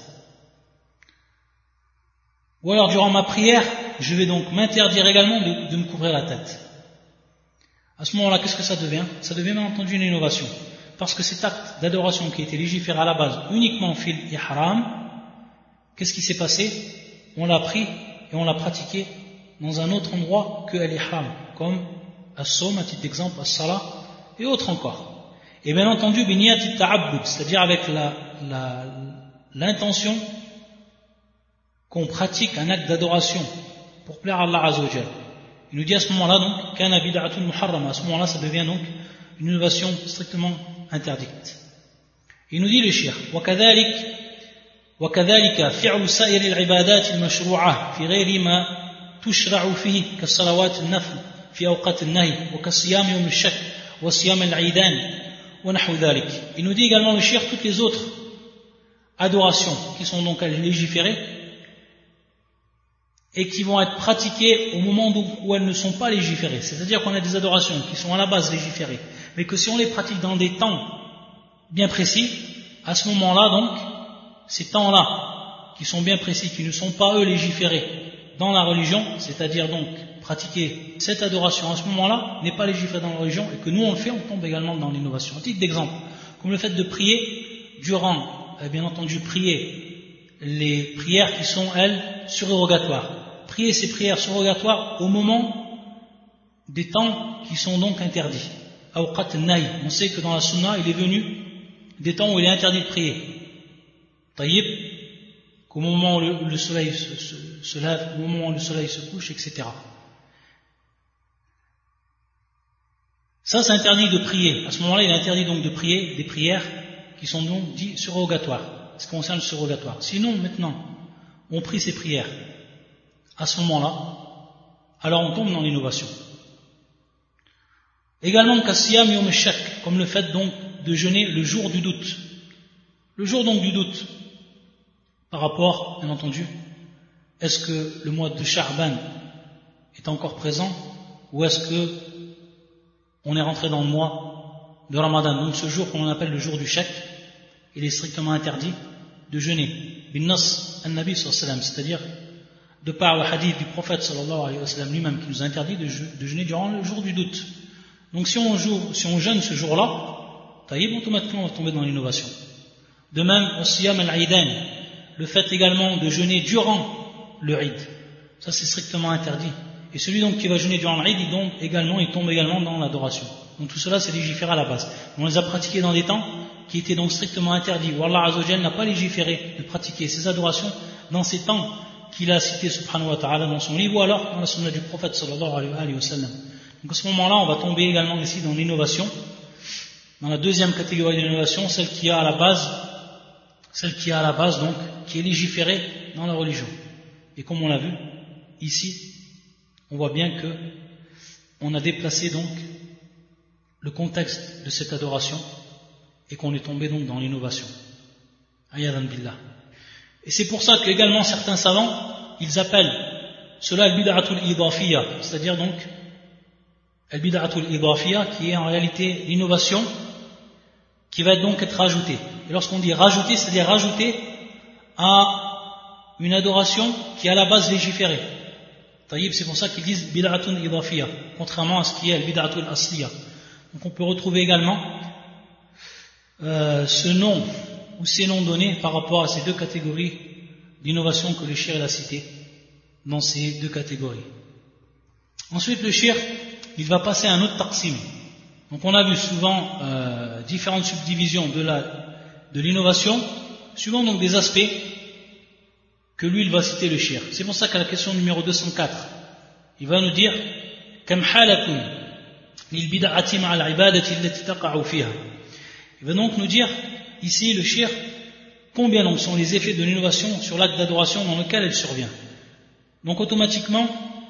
Ou alors durant ma prière, je vais donc m'interdire également de me couvrir la tête. À ce moment-là, qu'est-ce que ça devient? Ça devient bien entendu une innovation. Parce que cet acte d'adoration qui a été légiféré à la base uniquement fil ihram, qu'est-ce qui s'est passé? On l'a pris et on l'a pratiqué dans un autre endroit que l'ihram, comme as-sawm, à titre d'exemple, as-salah et autres encore. Et bien entendu, biniyat ta'abbud, c'est-à-dire avec l'intention qu'on pratique un acte d'adoration pour plaire à Allah Azza wa Jalla. Il nous dit à ce moment-là donc kana bid'atun muharrama, à ce moment-là ça devient donc une innovation strictement interdite. Il nous dit le cheikh وكذلك فعل سائر العبادات المشروعة في غير ما تشرع فيه كالصلوات النفل في أوقات النهي وكالصيام يوم الشك وصيام العيدان ونحو ذلك. Il nous dit également le cheikh toutes les autres adorations qui sont donc légiférées et qui vont être pratiquées au moment où elles ne sont pas légiférées. C'est-à-dire qu'on a des adorations qui sont à la base légiférées, mais que si on les pratique dans des temps bien précis, à ce moment-là donc, ces temps-là, qui sont bien précis, qui ne sont pas eux légiférés dans la religion, c'est-à-dire donc pratiquer cette adoration à ce moment-là, n'est pas légiféré dans la religion, et que nous on le fait, on tombe également dans l'innovation. Un titre d'exemple, comme le fait de prier durant, bien entendu, prier les prières qui sont, elles, surérogatoires. Prier ces prières surérogatoires au moment des temps qui sont donc interdits. Awqat al-nahy. On sait que dans la sunna, il est venu des temps où il est interdit de prier. Taïb, qu'au moment où le soleil se lève, au moment où le soleil se couche, etc. Ça, c'est interdit de prier. À ce moment-là, il est interdit donc de prier des prières qui sont donc dites surrogatoires. Ce qui concerne le surrogatoire. Sinon, maintenant, on prie ces prières. À ce moment-là, alors on tombe dans l'innovation. Également, kassiyam yom shak, comme le fait donc de jeûner le jour du doute. Le jour donc du doute, par rapport, bien entendu, est-ce que le mois de Sha'ban est encore présent, ou est-ce que on est rentré dans le mois de Ramadan? Donc ce jour qu'on appelle le jour du shak, il est strictement interdit de jeûner. Bin nas an-nabi sallallahu alayhi wa sallam, c'est-à-dire de par le hadith du prophète sallallahu alayhi wa sallam lui-même qui nous a interdit de jeûner durant le jour du doute. Donc si on jeûne ce jour-là, taïb, automatiquement on va tomber dans l'innovation. De même, au siyam al-aidan, le fait également de jeûner durant le Eid, ça c'est strictement interdit. Et celui donc qui va jeûner durant l'Eid, il tombe également dans l'adoration. Donc tout cela c'est légiféré à la base. On les a pratiqués dans des temps qui était donc strictement interdit, où Allah Azzawajal n'a pas légiféré de pratiquer ces adorations dans ces temps qu'il a cités subhanahu wa ta'ala dans son livre, ou alors dans la sunna du prophète sallallahu alayhi wa sallam. Donc à ce moment-là, on va tomber également ici dans l'innovation, dans la deuxième catégorie d'innovation, celle qui a à la base donc, qui est légiférée dans la religion. Et comme on l'a vu, ici, on voit bien que on a déplacé donc le contexte de cette adoration et qu'on est tombé donc dans l'innovation. Ayadan billah. Et c'est pour ça qu'également certains savants, ils appellent cela al-bid'atul idafiyya, c'est-à-dire donc al-bid'atul idafiyya qui est en réalité l'innovation qui va donc être rajoutée. Et lorsqu'on dit rajouter, c'est-à-dire rajouter à une adoration qui est à la base légiférée. C'est pour ça qu'ils disent bid'atun idafiyya, contrairement à ce qui est al-bid'atul asliya. Donc on peut retrouver également ce nom ou ces noms donnés par rapport à ces deux catégories d'innovation que le shir a cité dans ces deux catégories. Ensuite le shir, il va passer à un autre taqsim. Donc on a vu souvent différentes subdivisions de l'innovation, suivant donc des aspects que lui il va citer le shir. C'est pour ça qu'à la question numéro 204, il va nous dire Kam halakun lil bid'ati ma'al ibadati allati taqa'u fiha. Il va donc nous dire ici le shir combien donc sont les effets de l'innovation sur l'acte d'adoration dans lequel elle survient. Donc automatiquement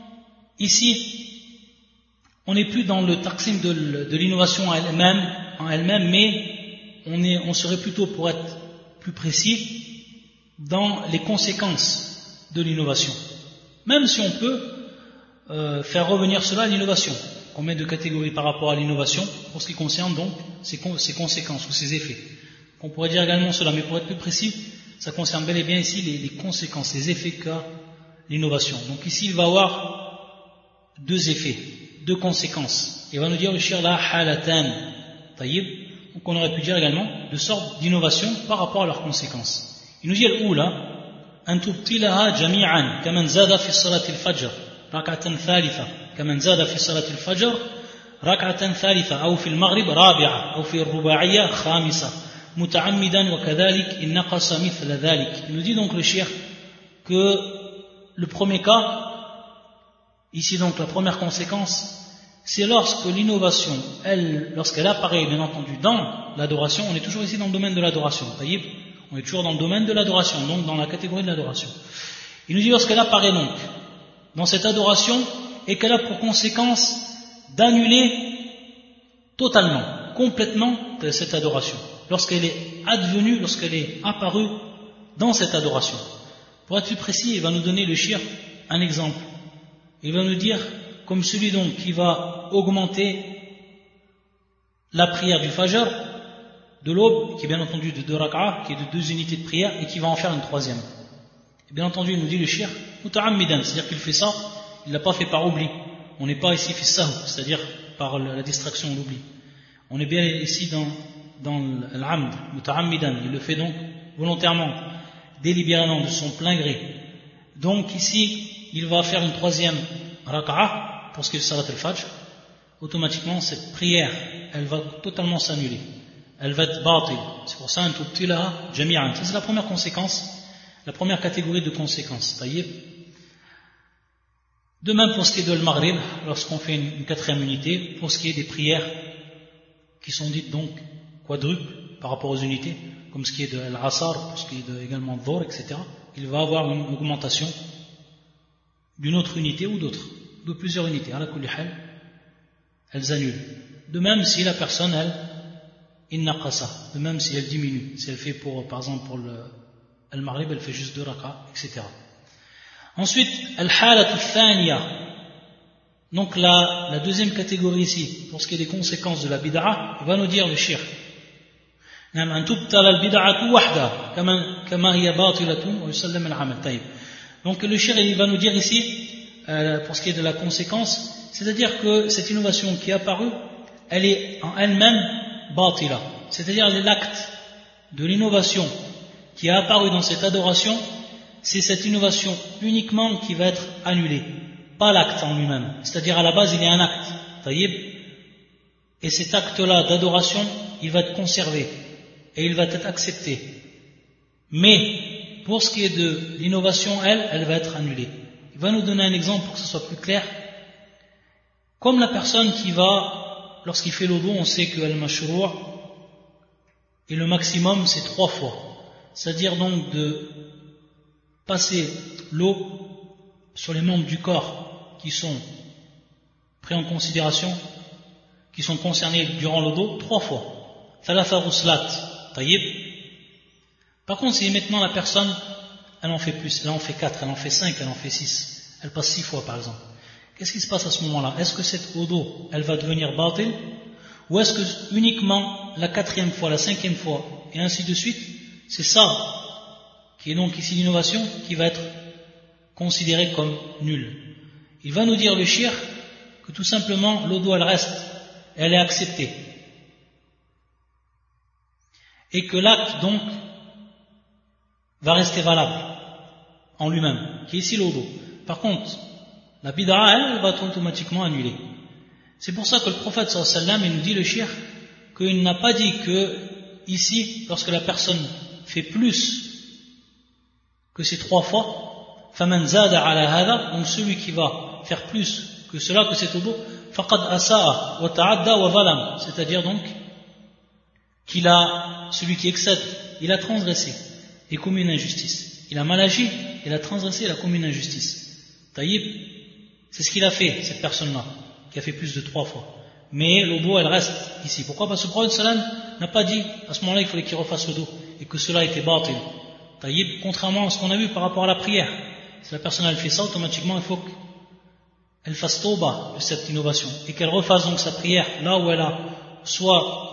ici on n'est plus dans le taqsim de l'innovation en elle-même, mais on serait plutôt, pour être plus précis, dans les conséquences de l'innovation. Même si on peut faire revenir cela à l'innovation. On met deux catégories par rapport à l'innovation pour ce qui concerne donc ses conséquences ou ses effets. On pourrait dire également cela, mais pour être plus précis, ça concerne bel et bien ici les conséquences, les effets qu'a l'innovation. Donc ici, il va y avoir deux effets, deux conséquences. Il va nous dire le shir la halatan tayyib. Donc on aurait pu dire également de sortes d'innovation par rapport à leurs conséquences. Il nous dit al-oula an tubtilaha jami'an kaman zada fi salati al-fajr rak'atan thalitha kaman zada fi salati al-fajr rak'atan thalitha ou fi al-maghrib rabi'a ou fi al-ruba'iyya khamisa muta'ammidan wa kadhalik in naqasa mithla dhalik. Il nous dit donc le shir que le premier cas, ici donc la première conséquence, c'est lorsque l'innovation, lorsqu'elle apparaît bien entendu dans l'adoration, on est toujours ici dans le domaine de l'adoration, on est toujours dans le domaine de l'adoration, donc dans la catégorie de l'adoration. Il nous dit lorsqu'elle apparaît donc dans cette adoration et qu'elle a pour conséquence d'annuler totalement, complètement cette adoration, lorsqu'elle est advenue, lorsqu'elle est apparue dans cette adoration. Pour être plus précis, il va nous donner le shir un exemple. Il va nous dire comme celui donc qui va augmenter la prière du fajr, de l'aube, qui est bien entendu de 2 rak'ah, qui est de 2 unités de prière, et qui va en faire une troisième. Et bien entendu, il nous dit le shir, muta'ammidan, c'est-à-dire qu'il fait ça, il ne l'a pas fait par oubli. On n'est pas ici fi sahw, c'est-à-dire par la distraction ou l'oubli. On est bien ici dans l'amd, muta'ammidan, il le fait donc volontairement, délibérément, de son plein gré. Donc ici, il va faire une troisième rak'ah, pour ce qui est le salat al-fajr. Automatiquement, cette prière, elle va totalement s'annuler. Elle va être batil. C'est pour ça, un tubtilaha jami'an. Ça, c'est la première conséquence, la première catégorie de conséquences. Taïb. De même pour ce qui est de l'Maghrib, lorsqu'on fait une quatrième unité, pour ce qui est des prières qui sont dites donc quadruples par rapport aux unités, comme ce qui est de l'Asar, pour ce qui est également de Dhuhr, etc., il va avoir une augmentation d'une autre unité ou d'autres, de plusieurs unités. Ala kulli hal, elles annulent. De même si la personne, elle, innaqasa, de même si elle diminue, si elle fait par exemple pour le Maghrib, elle fait juste 2 rak'ah, etc. Ensuite, al-halatu thaniya, donc la deuxième catégorie ici, pour ce qui est des conséquences de la bid'a, il va nous dire le shir. Donc le shir, il va nous dire ici, pour ce qui est de la conséquence, c'est-à-dire que cette innovation qui est apparue, elle est en elle-même batila, c'est-à-dire l'acte de l'innovation qui est apparu dans cette adoration, c'est cette innovation uniquement qui va être annulée, pas l'acte en lui-même. C'est-à-dire à la base il y a un acte, taïb, et cet acte-là d'adoration, il va être conservé. et il va être accepté. Mais pour ce qui est de l'innovation, elle va être annulée. Il va nous donner un exemple pour que ce soit plus clair. Comme la personne qui va, lorsqu'il fait l'odo, on sait que al-mashrou' et le maximum c'est 3 fois. C'est-à-dire donc de passer l'eau sur les membres du corps qui sont pris en considération, qui sont concernés durant l'odo, 3 fois. Thalatha ghuslat, tayyib. Par contre, si maintenant la personne, elle en fait plus, elle en fait 4, elle en fait 5, elle en fait 6, elle passe 6 fois par exemple. Qu'est-ce qui se passe à ce moment-là? Est-ce que cette odo, elle va devenir batil? Ou est-ce que uniquement la 4e fois, la 5e fois, et ainsi de suite, c'est ça, qui est donc ici l'innovation, qui va être considérée comme nulle? Il va nous dire le shir que tout simplement l'odo elle reste, elle est acceptée. Et que l'acte donc va rester valable en lui-même, qui est ici l'odo. Par contre, la bid'a, elle va être automatiquement annulée. C'est pour ça que le prophète sallallahu alayhi wa sallam, il nous dit le shir, qu'il n'a pas dit que ici, lorsque la personne fait plus que ces 3 fois, faman zada ala hada, donc celui qui va faire plus que cela, que cet odo, faqad asa'a wa ta'adda wa zalam, c'est-à-dire donc qu'il a, celui qui excède, il a transgressé et commis une injustice. Il a mal agi, il a transgressé, il a commis une injustice. Taïb, c'est ce qu'il a fait, cette personne-là, qui a fait plus de 3 fois. Mais l'odo, elle reste ici. Pourquoi? Parce que le prophète sallam n'a pas dit, à ce moment-là, il fallait qu'il refasse l'odo, et que cela était batil. Taïb, contrairement à ce qu'on a vu par rapport à la prière. Si la personne, elle fait ça, automatiquement, il faut qu'elle fasse tauba de cette innovation, et qu'elle refasse donc sa prière, là où elle a soit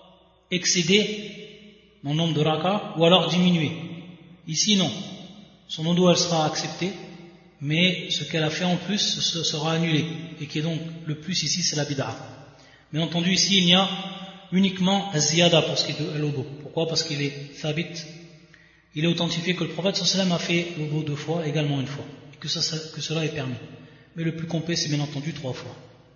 excédé dans le nombre de raka, ou alors diminué. Ici, non. Son odo, elle sera acceptée, mais ce qu'elle a fait en plus sera annulé, et qui est donc le plus ici, c'est la bid'a. Bien entendu, ici, il y a uniquement az-ziyada pour ce qui est de l'odo. Pourquoi? Parce qu'il est thabit, il est authentifié que le prophète sallallahu alayhi wa sallam a fait l'odo 2 fois, également 1 fois, et que cela est permis. Mais le plus complet, c'est bien entendu 3 fois.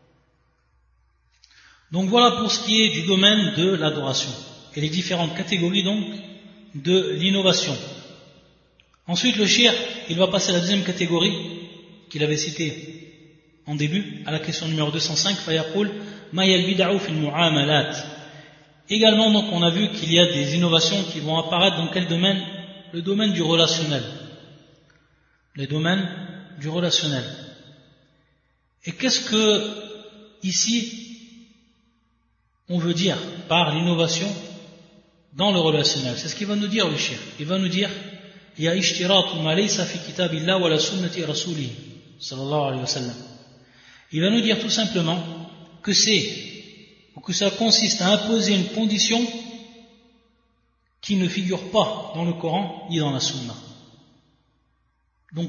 Donc voilà pour ce qui est du domaine de l'adoration, et les différentes catégories donc de l'innovation. Ensuite, le shir, il va passer à la deuxième catégorie qu'il avait citée en début, à la question numéro 205, fayaqul ma yal bid'u fil mu'amalat. Également, donc, on a vu qu'il y a des innovations qui vont apparaître dans quel domaine? Le domaine du relationnel. Les domaines du relationnel. Et qu'est-ce que, ici, on veut dire par l'innovation dans le relationnel? C'est ce qu'il va nous dire le shir. Il va nous dire il y a ishtiratu ma laysa fi kitabillah wa la sunnati rasulih sallallahu alayhi wa sallam. Il va nous dire tout simplement que ça consiste à imposer une condition qui ne figure pas dans le Coran ni dans la Sunna. Donc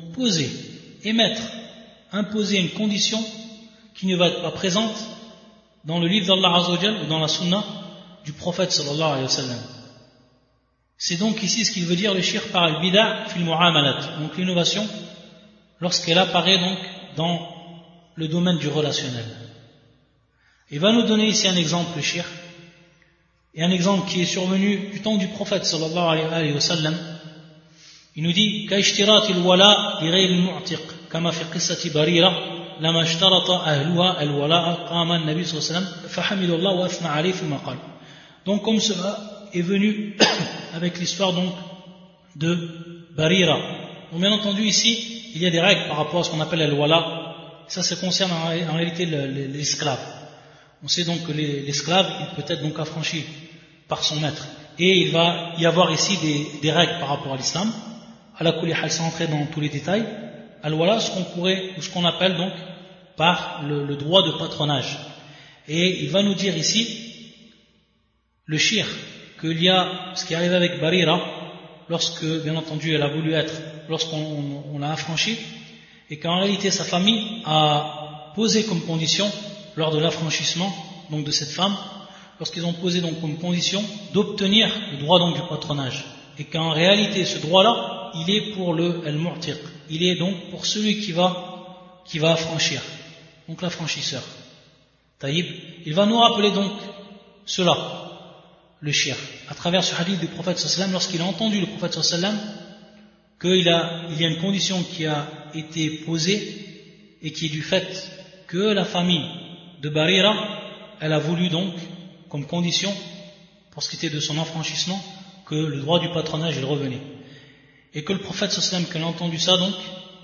imposer une condition qui ne va être pas présente dans le livre d'Allah Azza wa Jal ou dans la Sunna du prophète sallallahu alayhi wa sallam. C'est donc ici ce qu'il veut dire le shirk par al-bida' fil mu'amalat, donc l'innovation lorsqu'elle apparaît donc dans le domaine du relationnel. Il va nous donner ici un exemple le shirk, et un exemple qui est survenu du temps du prophète sallallahu alayhi wa sallam. Il nous dit ka'ishtirati al-wala' li ghayri al-mu'tiq kama fi qissati Barira lama ishtarata ahluha al-wala' qama an-nabi sallallahu alayhi wa sallam fahamidallah wa athna alayhi thumma qala. Donc comme cela est venu avec l'histoire donc de Barira. Donc bien entendu ici, il y a des règles par rapport à ce qu'on appelle al-wala. Ça concerne en réalité l'esclave. On sait donc que l'esclave, il peut être donc affranchi par son maître. Et il va y avoir ici des règles par rapport à l'islam. À la kulihal, sans entrer dans tous les détails. Al-wala, ce qu'on appelle donc par le droit de patronage. Et il va nous dire ici, le shirk, qu'il y a ce qui arrive avec Barira, lorsque, bien entendu, elle a voulu être, lorsqu'on l'a affranchie, et qu'en réalité sa famille a posé comme condition, lors de l'affranchissement donc de cette femme, lorsqu'ils ont posé donc comme condition d'obtenir le droit donc du patronage, et qu'en réalité ce droit-là, il est pour le al-mu'tiq, il est donc pour celui qui va affranchir, donc l'affranchisseur. Taïb, il va nous rappeler donc cela. le shirk. À travers ce hadith du prophète sallam, lorsqu'il a entendu le prophète sallam qu'il y a une condition qui a été posée et qui est du fait que la famille de Barira, elle a voulu donc, comme condition, pour ce qui était de son affranchissement, que le droit du patronage il revenait. Et que le prophète sallam, quand il a entendu ça donc,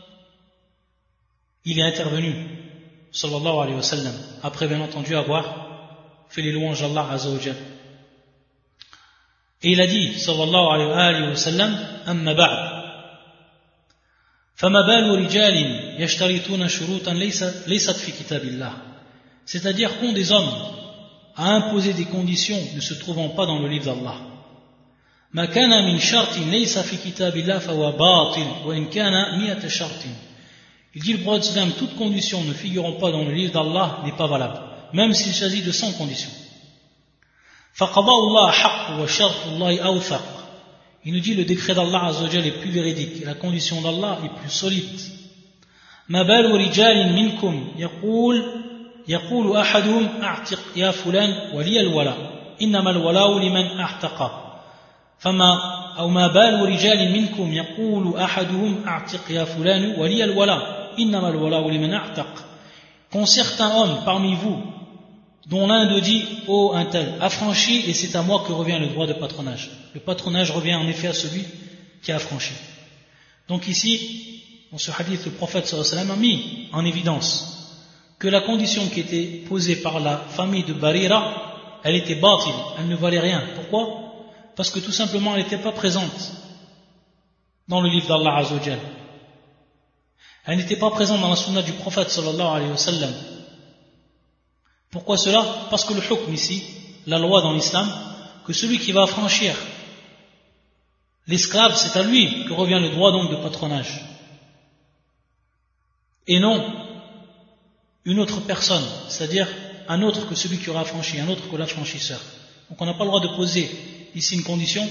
il est intervenu, sallallahu alayhi wa sallam, après bien entendu avoir fait les louanges d'Allah azza wa jal. Et il a dit, sallallahu alayhi wa sallam, amma ba'd. فما بال رجال يشترطون شروطا ليست في كتاب الله. C'est-à-dire qu'ont des hommes à imposer des conditions ne se trouvant pas dans le livre d'Allah. ما كان من شرط ليس في كتاب الله فهو باطل وإن كان 100 شرط. Il dit le prophète sallam, toute condition ne figurant pas dans le livre d'Allah n'est pas valable, même s'il s'agit de 100 conditions. فقضاء الله حق وشرط الله أوثق. Il nous dit le décret d'Allah azza wa jalla est plus véridique et la condition d'Allah est plus solide. ما بال رجال منكم يقول أحدهم أعتق يا فلان ولي الولاء إنما الولاء لمن أعتق ما بال رجال منكم يقول أحدهم أعتق يا فلان ولي الولاء إنما الولاء لمن أعتق. Qu'un certain homme parmi vous dont l'un d'eux dit « Oh, un tel, affranchi, et c'est à moi que revient le droit de patronage. » Le patronage revient en effet à celui qui a affranchi. Donc ici, dans ce hadith, le prophète sallallahu alayhi wa sallam a mis en évidence que la condition qui était posée par la famille de Barira, elle était batil, elle ne valait rien. Pourquoi? Parce que tout simplement, elle n'était pas présente dans le livre d'Allah azza wa jal. Elle n'était pas présente dans la sunna du prophète sallallahu alayhi wa sallam. Pourquoi cela? Parce que le hukm ici, la loi dans l'islam, que celui qui va affranchir l'esclave, c'est à lui que revient le droit donc de patronage. Et non une autre personne, c'est-à-dire un autre que celui qui aura affranchi, un autre que l'affranchisseur. Donc on n'a pas le droit de poser ici une condition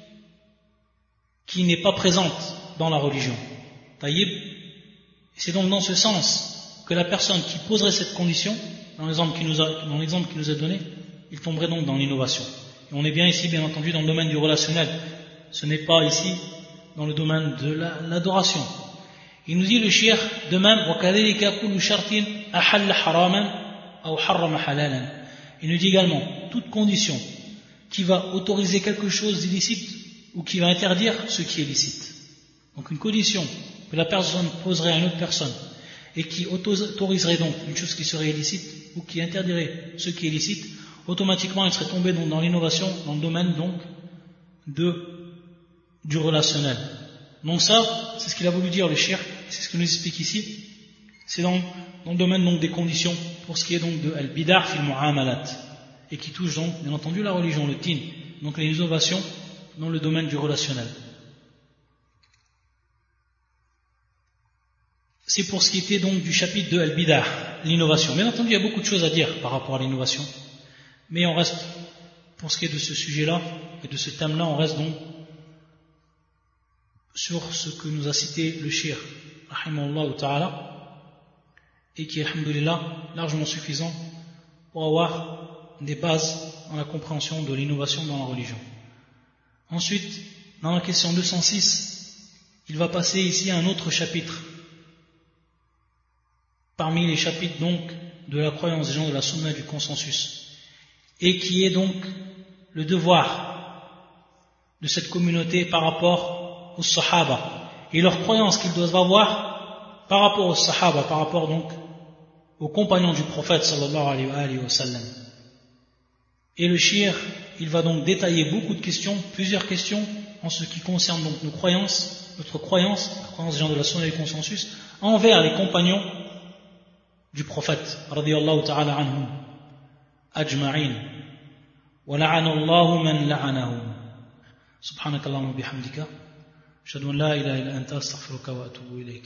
qui n'est pas présente dans la religion. Taïb. C'est donc dans ce sens que la personne qui poserait cette condition, dans l'exemple qui nous a donné, il tomberait donc dans l'innovation. Et on est bien ici, bien entendu, dans le domaine du relationnel. Ce n'est pas ici dans le domaine de l'adoration. Il nous dit le shir de même, il nous dit également, toute condition qui va autoriser quelque chose d'illicite ou qui va interdire ce qui est licite. Donc une condition que la personne poserait à une autre personne et qui autoriserait donc une chose qui serait illicite ou qui interdirait ce qui est licite, automatiquement elle serait tombée donc dans l'innovation, dans le domaine donc du relationnel. Donc ça, c'est ce qu'il a voulu dire le shirk, c'est ce qu'il nous explique ici, c'est dans le domaine donc des conditions pour ce qui est donc de al-bid'ah fil mu'amalat et qui touche donc bien entendu la religion, le din, donc les innovations dans le domaine du relationnel. C'est pour ce qui était donc du chapitre de Al-Bid'ah, l'innovation. Bien entendu, il y a beaucoup de choses à dire par rapport à l'innovation. Mais on reste, pour ce qui est de ce sujet-là et de ce thème-là, on reste donc sur ce que nous a cité le shir, rahimahullah ta'ala, et qui est, alhamdulillah, largement suffisant pour avoir des bases dans la compréhension de l'innovation dans la religion. Ensuite, dans la question 206, il va passer ici à un autre chapitre. Parmi les chapitres donc de la croyance des gens de la sunna du consensus, et qui est donc le devoir de cette communauté par rapport aux sahaba et leur croyance qu'ils doivent avoir par rapport aux sahaba, par rapport donc aux compagnons du prophète sallallahu alayhi wa sallam. Et le shir, il va donc détailler beaucoup de questions, plusieurs questions en ce qui concerne donc nos croyances, notre croyance, la croyance des gens de la sunna du consensus envers les compagnons du prophète radiyallahu ta'ala anhum ajma'in wa la'ana Allahu man la'anahum. Subhanakallahumma bihamdika ashhadu an la ilaha illa anta astaghfiruka wa atubu ilayk.